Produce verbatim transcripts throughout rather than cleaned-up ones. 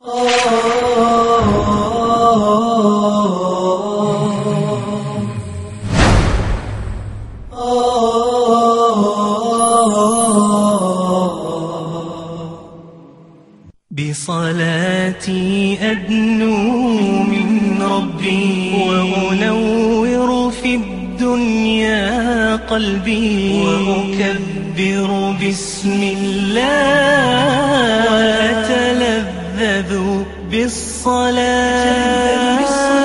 بصلاتي أدنو من ربي وأنور في الدنيا قلبي وأكبر بسم الله وأتلذذ بالصلاة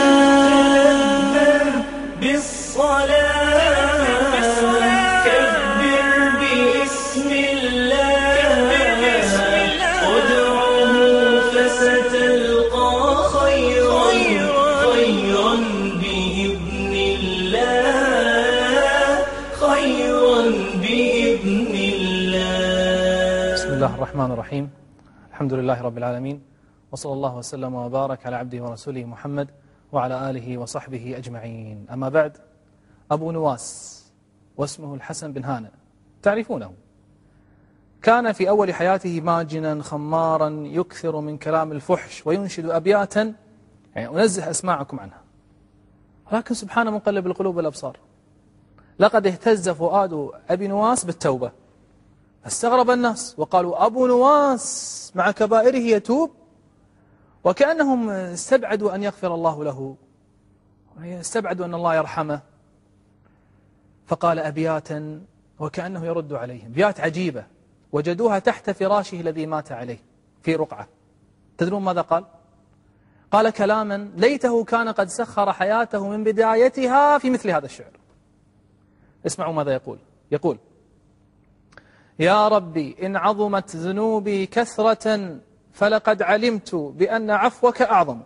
الرحمن الرحيم. الحمد لله رب العالمين، وصلى الله وسلم وبارك على عبده ورسوله محمد وعلى آله وصحبه أجمعين. أما بعد، أبو نواس واسمه الحسن بن هانئ، تعرفونه. كان في أول حياته ماجنا خمارا يكثر من كلام الفحش وينشد أبياتا يعني أنزه أسماعكم عنها، ولكن سبحان مقلب القلوب والأبصار، لقد اهتز فؤاد أبي نواس بالتوبة. استغرب الناس وقالوا أبو نواس مع كبائره يتوب، وكأنهم استبعدوا أن يغفر الله له، استبعدوا أن الله يرحمه. فقال أبياتا وكأنه يرد عليهم، بيات عجيبة وجدوها تحت فراشه الذي مات عليه في رقعة. تدرون ماذا قال؟ قال كلاما ليته كان قد سخر حياته من بدايتها في مثل هذا الشعر. اسمعوا ماذا يقول. يقول: يا ربي إن عظمت ذنوبي كثرة فلقد علمت بأن عفوك أعظم.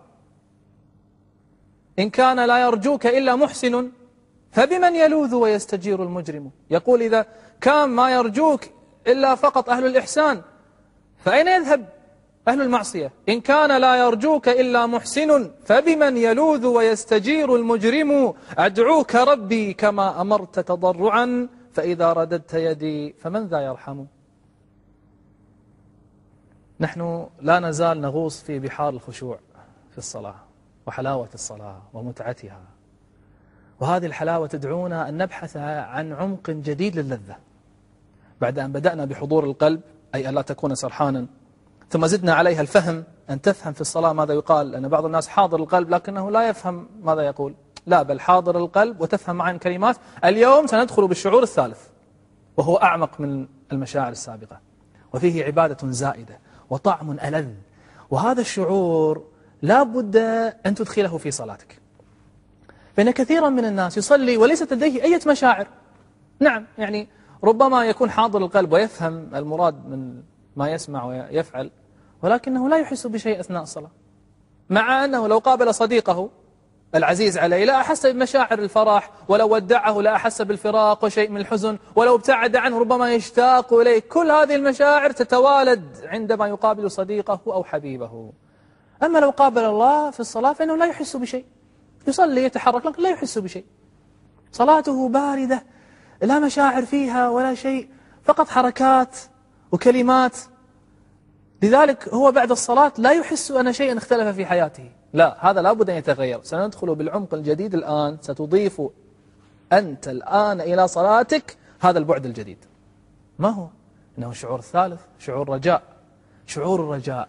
إن كان لا يرجوك إلا محسن فبمن يلوذ ويستجير المجرم. يقول إذا كان ما يرجوك إلا فقط أهل الإحسان فأين يذهب أهل المعصية؟ إن كان لا يرجوك إلا محسن فبمن يلوذ ويستجير المجرم. أدعوك ربي كما أمرت تضرعا فإذا رددت يدي فمن ذا يرحم. نحن لا نزال نغوص في بحار الخشوع في الصلاة وحلاوة الصلاة ومتعتها، وهذه الحلاوة تدعونا أن نبحث عن عمق جديد للذة. بعد أن بدأنا بحضور القلب، أي أن لا تكون سرحانا، ثم زدنا عليها الفهم، أن تفهم في الصلاة ماذا يقال، لأن بعض الناس حاضر القلب لكنه لا يفهم ماذا يقول. لا، بل حاضر القلب وتفهم معه الكلمات. اليوم سندخل بالشعور الثالث وهو أعمق من المشاعر السابقة، وفيه عبادة زائدة وطعم ألذ، وهذا الشعور لا بد أن تدخله في صلاتك. فإن كثيرا من الناس يصلي وليست لديه أي مشاعر. نعم، يعني ربما يكون حاضر القلب ويفهم المراد من ما يسمع ويفعل، ولكنه لا يحس بشيء أثناء الصلاة، مع أنه لو قابل صديقه العزيز عليه لا أحس بمشاعر الفرح، ولو ودعه لا أحس بالفراق وشيء من الحزن، ولو ابتعد عنه ربما يشتاق إليه. كل هذه المشاعر تتوالد عندما يقابل صديقه أو حبيبه. أما لو قابل الله في الصلاة فإنه لا يحس بشيء، يصلي يتحرك لكن لا يحس بشيء، صلاته باردة لا مشاعر فيها ولا شيء، فقط حركات وكلمات. لذلك هو بعد الصلاة لا يحس أن شيئا اختلف في حياته. لا، هذا لا بد أن يتغير. سندخل بالعمق الجديد الآن، ستضيف أنت الآن إلى صلاتك هذا البعد الجديد. ما هو؟ إنه الشعور الثالث، شعور رجاء. شعور الرجاء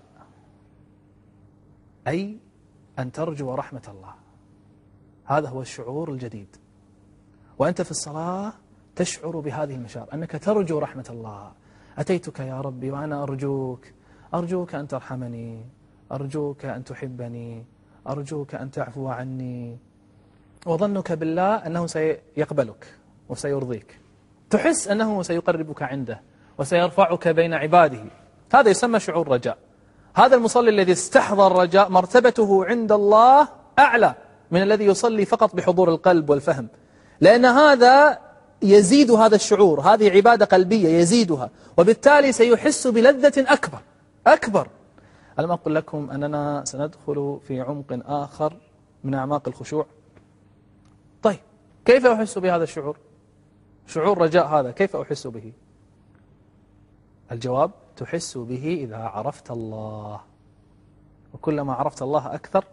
أي أن ترجو رحمة الله، هذا هو الشعور الجديد. وأنت في الصلاة تشعر بهذه المشاعر، أنك ترجو رحمة الله. أتيتك يا ربي وأنا أرجوك، أرجوك أن ترحمني، أرجوك أن تحبني، أرجوك أن تعفو عني. وظنك بالله أنه سيقبلك وسيرضيك، تحس أنه سيقربك عنده وسيرفعك بين عباده. هذا يسمى شعور رجاء. هذا المصلي الذي استحضر الرجاء مرتبته عند الله أعلى من الذي يصلي فقط بحضور القلب والفهم، لأن هذا يزيد هذا الشعور، هذه عبادة قلبية يزيدها، وبالتالي سيحس بلذة أكبر أكبر. ألم أقل لكم أننا سندخل في عمق آخر من أعماق الخشوع؟ طيب، كيف أحس بهذا الشعور؟ شعور رجاء هذا كيف أحس به؟ الجواب: تحس به إذا عرفت الله. وكلما عرفت الله أكثر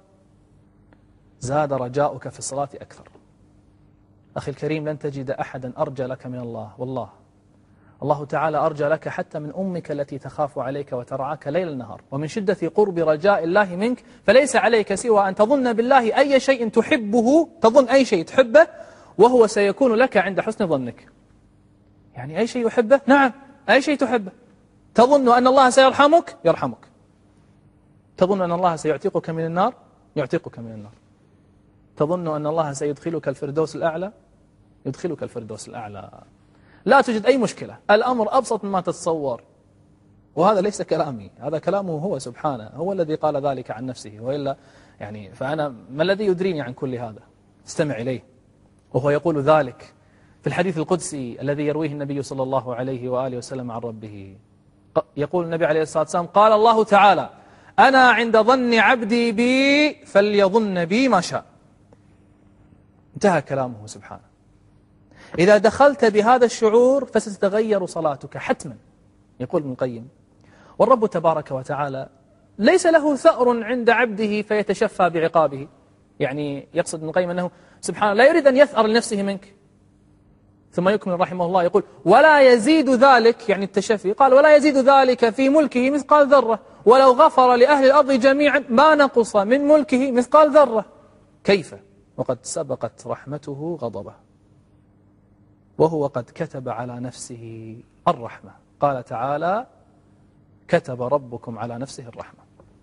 زاد رجاؤك في الصلاة أكثر. أخي الكريم، لن تجد أحدا أرجى لك من الله، والله الله تعالى أرجى لك حتى من أمك التي تخاف عليك وترعاك ليل النهار. ومن شدة قرب رجاء الله منك فليس عليك سوى أن تظن بالله أي شيء تحبه، تظن أي شيء تحبه وهو سيكون لك عند حسن ظنك. يعني أي شيء يحبه، نعم أي شيء تحبه. تظن أن الله سيرحمك، يرحمك. تظن أن الله سيعتقك من النار، يعتقك من النار. تظن أن الله سيدخلك الفردوس الأعلى، يدخلك الفردوس الأعلى. لا توجد أي مشكلة، الأمر أبسط مما تتصور. وهذا ليس كلامي، هذا كلامه هو سبحانه، هو الذي قال ذلك عن نفسه. وإلا يعني فأنا ما الذي يدريني عن كل هذا؟ استمع إليه وهو يقول ذلك في الحديث القدسي الذي يرويه النبي صلى الله عليه وآله وسلم عن ربه. يقول النبي عليه الصلاة والسلام: قال الله تعالى: أنا عند ظن عبدي بي فليظن بي ما شاء. انتهى كلامه سبحانه. إذا دخلت بهذا الشعور فستتغير صلاتك حتما. يقول ابن القيم: والرب تبارك وتعالى ليس له ثأر عند عبده فيتشفى بعقابه. يعني يقصد ابن القيم أنه سبحانه لا يريد أن يثأر لنفسه منك. ثم يكمل رحمه الله يقول: ولا يزيد ذلك، يعني التشفي، قال: ولا يزيد ذلك في ملكه مثقال ذرة، ولو غفر لأهل الأرض جميعا ما نقص من ملكه مثقال ذرة. كيف وقد سبقت رحمته غضبه، وهو قد كتب على نفسه الرحمة. قال تعالى: كتب ربكم على نفسه الرحمة.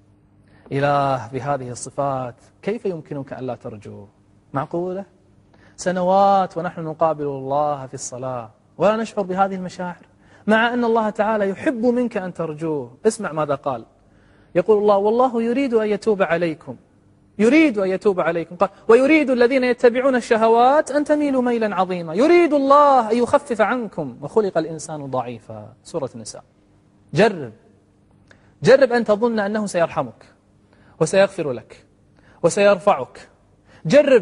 إله بهذه الصفات كيف يمكنك أن لا ترجو؟ معقولة؟ سنوات ونحن نقابل الله في الصلاة ولا نشعر بهذه المشاعر، مع أن الله تعالى يحب منك أن ترجوه. اسمع ماذا قال. يقول الله: والله يريد أن يتوب عليكم، يريد أن يتوب عليكم. قال: ويريد الذين يتبعون الشهوات أن تميلوا ميلا عظيما، يريد الله أن يخفف عنكم وخلق الإنسان ضعيفا. سورة النساء. جرب جرب أن تظن أنه سيرحمك وسيغفر لك وسيرفعك. جرب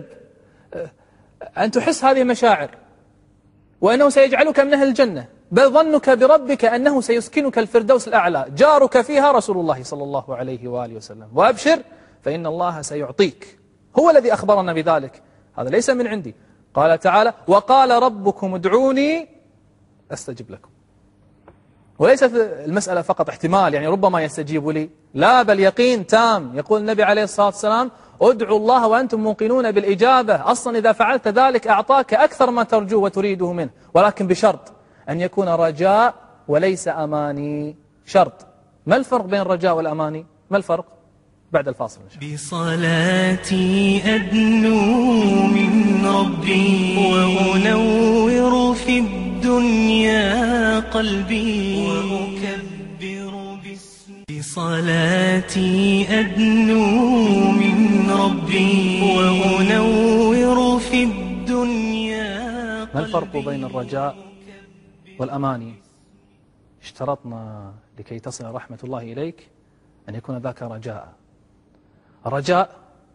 أن تحس هذه المشاعر وأنه سيجعلك من أهل الجنة، بل ظنك بربك أنه سيسكنك الفردوس الأعلى، جارك فيها رسول الله صلى الله عليه وآله وسلم. وأبشر فإن الله سيعطيك، هو الذي أخبرنا بذلك، هذا ليس من عندي. قال تعالى: وقال ربكم ادعوني أستجب لكم. وليست المسألة فقط احتمال، يعني ربما يستجيب لي، لا، بل يقين تام. يقول النبي عليه الصلاة والسلام: ادعوا الله وأنتم موقنون بالإجابة، أصلا إذا فعلت ذلك أعطاك أكثر ما ترجو وتريده منه، ولكن بشرط أن يكون رجاء وليس أماني. شرط. ما الفرق بين الرجاء والأماني؟ ما الفرق؟ بعد الفاصل إن شاء الله. بصلاتي أدنو من ربي وأنور في الدنيا قلبي وأكبر باسمي. بصلاتي أدنو من ربي وأنور في الدنيا قلبي. ما الفرق بين الرجاء والأماني؟ اشترطنا لكي تصل رحمة الله إليك أن يكون ذاك رجاء. الرجاء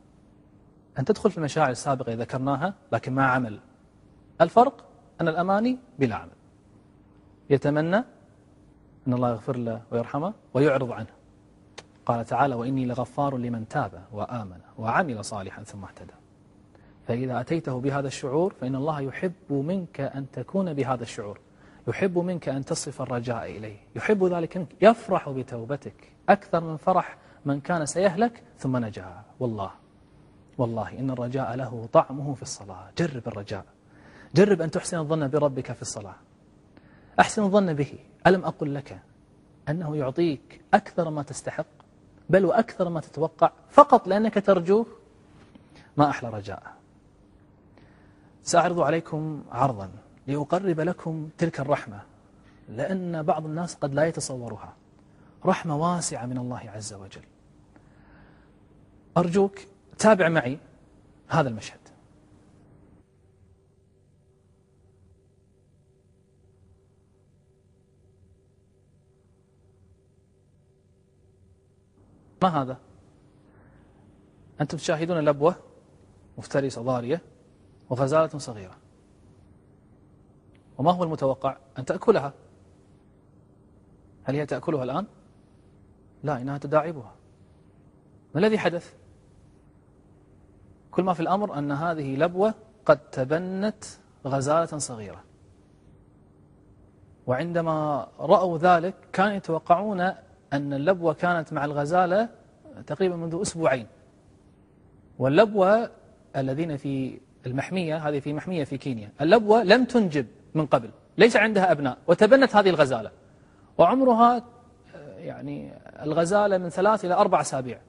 أن تدخل في المشاعر السابقة ذكرناها لكن مع عمل. الفرق أن الأماني بلا عمل، يتمنى أن الله يغفر له ويرحمه ويعرض عنه. قال تعالى: وإني لغفار لمن تاب وآمن وعمل صالحا ثم اهتدى. فإذا أتيته بهذا الشعور فإن الله يحب منك أن تكون بهذا الشعور، يحب منك أن تصف الرجاء إليه، يحب ذلك منك، يفرح بتوبتك أكثر من فرح من كان سيهلك ثم نجا. والله والله إن الرجاء له طعمه في الصلاة. جرب الرجاء، جرب أن تحسن الظن بربك في الصلاة. أحسن الظن به. ألم أقل لك أنه يعطيك أكثر ما تستحق، بل وأكثر ما تتوقع، فقط لأنك ترجوه؟ ما أحلى رجاء. سأعرض عليكم عرضا لأقرب لكم تلك الرحمة، لأن بعض الناس قد لا يتصورها. رحمة واسعة من الله عز وجل. أرجوك تابع معي هذا المشهد. ما هذا؟ أنتم تشاهدون لبوة مفترسة ضارية وغزالة صغيرة، وما هو المتوقع؟ أن تأكلها. هل هي تأكلها الآن؟ لا، إنها تداعبها. ما الذي حدث؟ كل ما في الأمر أن هذه لبوة قد تبنت غزالة صغيرة، وعندما رأوا ذلك كانوا يتوقعون أن اللبوة كانت مع الغزالة تقريبا منذ أسبوعين، واللبوة الذين في المحمية، هذه في محمية في كينيا، اللبوة لم تنجب من قبل، ليس عندها أبناء، وتبنت هذه الغزالة، وعمرها يعني الغزالة من ثلاث إلى أربع أسابيع.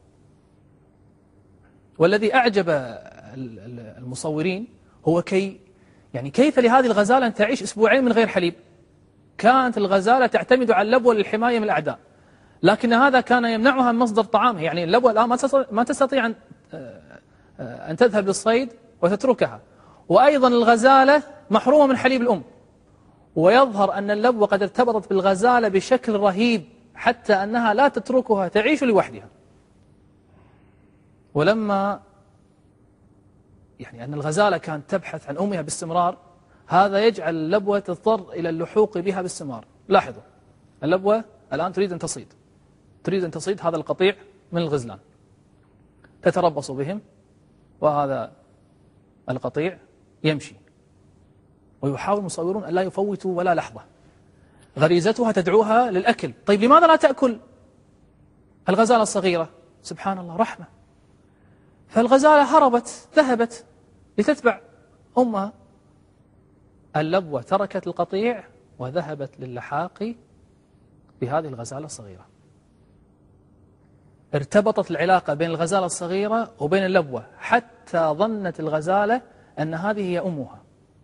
والذي أعجب المصورين هو كي يعني كيف لهذه الغزالة أن تعيش أسبوعين من غير حليب. كانت الغزالة تعتمد على اللبوة للحماية من الأعداء، لكن هذا كان يمنعها من مصدر طعامها. يعني اللبوة الآن ما تستطيع أن أن تذهب للصيد وتتركها، وأيضا الغزالة محرومة من حليب الأم. ويظهر أن اللبوة قد ارتبطت بالغزالة بشكل رهيب حتى أنها لا تتركها تعيش لوحدها. ولما يعني أن الغزالة كانت تبحث عن أمها باستمرار، هذا يجعل اللبوة تضطر إلى اللحوق بها باستمرار. لاحظوا، اللبوة الآن تريد أن تصيد تريد أن تصيد هذا القطيع من الغزلان، تتربص بهم، وهذا القطيع يمشي، ويحاول المصورون أن لا يفوتوا ولا لحظة. غريزتها تدعوها للأكل. طيب لماذا لا تأكل الغزالة الصغيرة؟ سبحان الله، رحمة. فالغزالة هربت، ذهبت لتتبع أمها. اللبوة تركت القطيع وذهبت للحاق بهذه الغزالة الصغيرة. ارتبطت العلاقة بين الغزالة الصغيرة وبين اللبوة حتى ظنت الغزالة أن هذه هي أمها.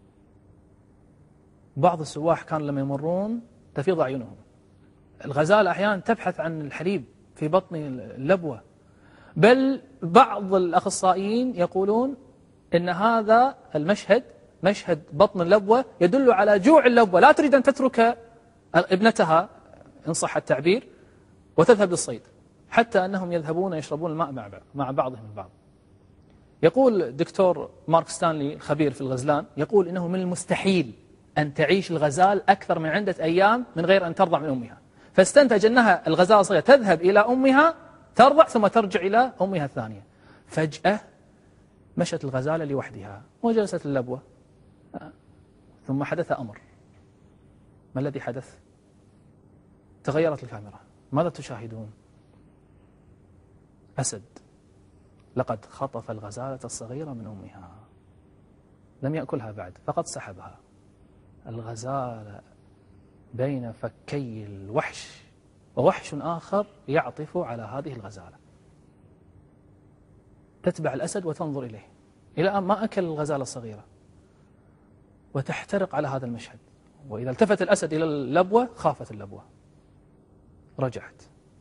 بعض السواح كانوا لما يمرون تفيض أعينهم. الغزالة أحيانا تبحث عن الحليب في بطن اللبوة، بل بعض الأخصائيين يقولون إن هذا المشهد، مشهد بطن اللبوة، يدل على جوع اللبوة، لا تريد أن تترك ابنتها إن صح التعبير وتذهب للصيد، حتى أنهم يذهبون يشربون الماء مع بعضهم البعض. يقول دكتور مارك ستانلي الخبير في الغزلان، يقول إنه من المستحيل أن تعيش الغزال أكثر من عدة أيام من غير أن ترضع من أمها، فاستنتج أنها الغزالة الصغيرة تذهب إلى أمها ترضع ثم ترجع إلى أمها الثانية. فجأة مشت الغزالة لوحدها وجلست اللبوة، ثم حدث أمر. ما الذي حدث؟ تغيرت الكاميرا. ماذا تشاهدون؟ أسد لقد خطف الغزالة الصغيرة من أمها، لم يأكلها بعد، فقد سحبها. الغزالة بين فكي الوحش، ووحش آخر يعطف على هذه الغزالة، تتبع الأسد وتنظر إليه إلى أن ما أكل الغزالة الصغيرة، وتحترق على هذا المشهد. وإذا التفت الأسد إلى اللبوة خافت اللبوة، رجعت،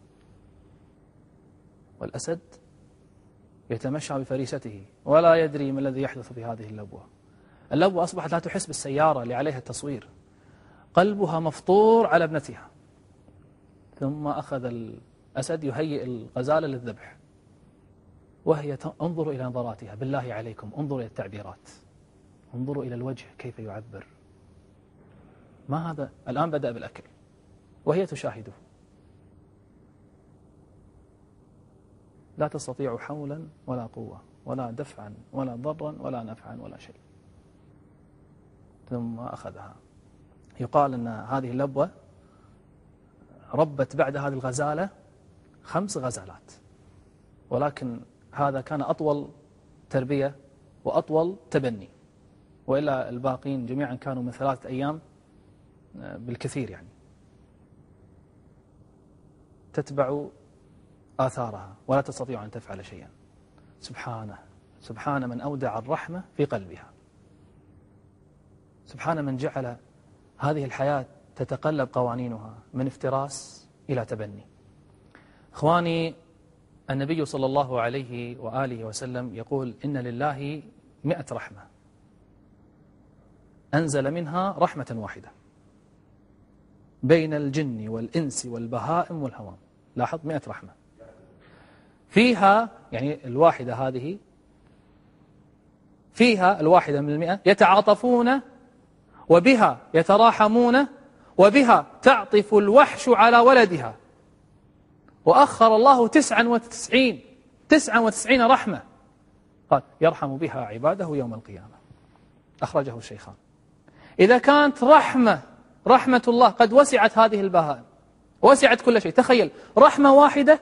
والأسد يتمشى بفريسته ولا يدري ما الذي يحدث في هذه اللبوة. اللبوة أصبحت لا تحس بالسيارة اللي عليها التصوير، قلبها مفطور على ابنتها. ثم أخذ الأسد يهيئ الغزالة للذبح، وهي انظروا إلى نظراتها، بالله عليكم انظروا إلى التعبيرات، انظروا إلى الوجه كيف يعبر. ما هذا؟ الآن بدأ بالأكل وهي تشاهده. لا تستطيع حولا ولا قوة ولا دفعا ولا ضرا ولا نفعا ولا شيء. ثم أخذها. يقال أن هذه اللبوة ربت بعد هذه الغزالة خمس غزالات، ولكن هذا كان أطول تربية وأطول تبني، وإلا الباقين جميعا كانوا من ثلاثة أيام بالكثير. يعني تتبع آثارها ولا تستطيع أن تفعل شيئا. سبحانه، سبحان من أودع الرحمة في قلبها، سبحان من جعل هذه الحياة تتقلب قوانينها من افتراس إلى تبني. إخواني، النبي صلى الله عليه وآله وسلم يقول إن لله مئة رحمة أنزل منها رحمة واحدة بين الجن والإنس والبهائم والهوام. لاحظ، مئة رحمة فيها، يعني الواحدة هذه فيها الواحدة من المئة يتعاطفون، وبها يتراحمون، وبها تعطف الوحش على ولدها. وأخر الله تسعا وتسعين تسعة وتسعين رحمة، قال يرحم بها عباده يوم القيامة، أخرجه الشيخان. إذا كانت رحمة رحمة الله قد وسعت هذه البهائم، وسعت كل شيء، تخيل رحمة واحدة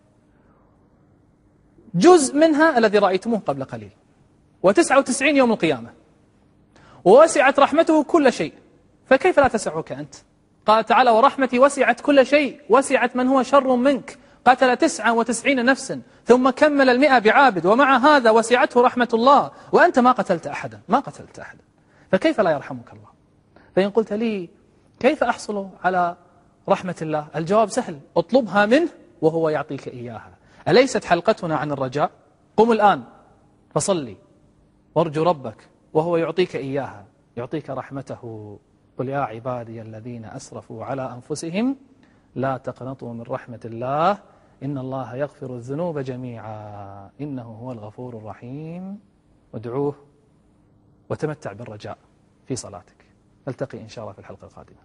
جزء منها الذي رأيتموه قبل قليل، وتسعة وتسعين يوم القيامة، ووسعت رحمته كل شيء، فكيف لا تسعك أنت؟ قال تعالى ورحمتي وسعت كل شيء، وسعت من هو شر منك، قتل تسعة وتسعين نفسا ثم كمل المئة بعابد، ومع هذا وسعته رحمة الله، وأنت ما قتلت أحدا، ما قتلت أحدا، فكيف لا يرحمك الله؟ فإن قلت لي كيف أحصل على رحمة الله؟ الجواب سهل، اطلبها منه وهو يعطيك إياها. أليست حلقتنا عن الرجاء؟ قم الآن فصلي وارجو ربك وهو يعطيك إياها، يعطيك رحمته. قل يا عبادي الذين أسرفوا على أنفسهم لا تقنطوا من رحمة الله إن الله يغفر الذنوب جميعا إنه هو الغفور الرحيم. وادعوه وتمتع بالرجاء في صلاتك. نلتقي إن شاء الله في الحلقة القادمة.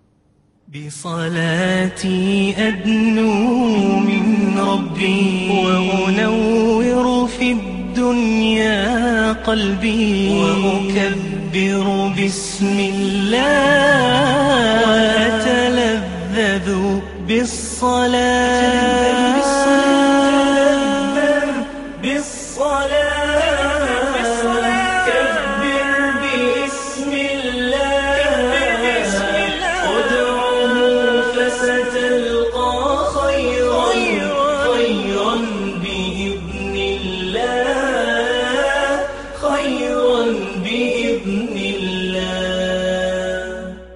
بصلاتي أدنو من ربي وأنور في الدنيا قلبي، وأكبر بسم الله وأتلذذ بالصلاة كبر باسم الله ادعوه فستلقى